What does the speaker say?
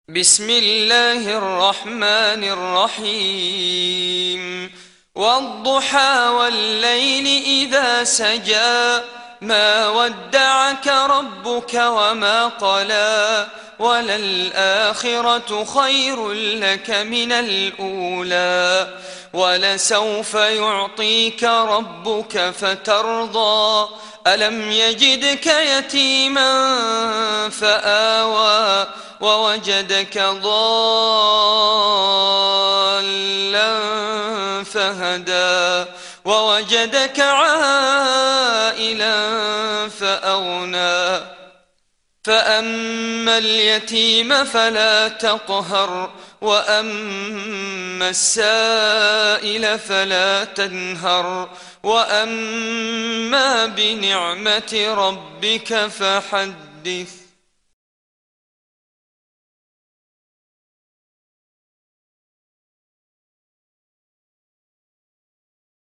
بسم الله الرحمن الرحيم والضحى والليل إذا سجى ما ودعك ربك وما قلى وللآخرة خير لك من الأولى ولسوف يعطيك ربك فترضى ألم يجدك يتيما فآوى ووجدك ضالا فهدى ووجدك عائلا فأغنى فأما اليتيم فلا تقهر وأما السائل فلا تنهر وأما بنعمة ربك فحدث.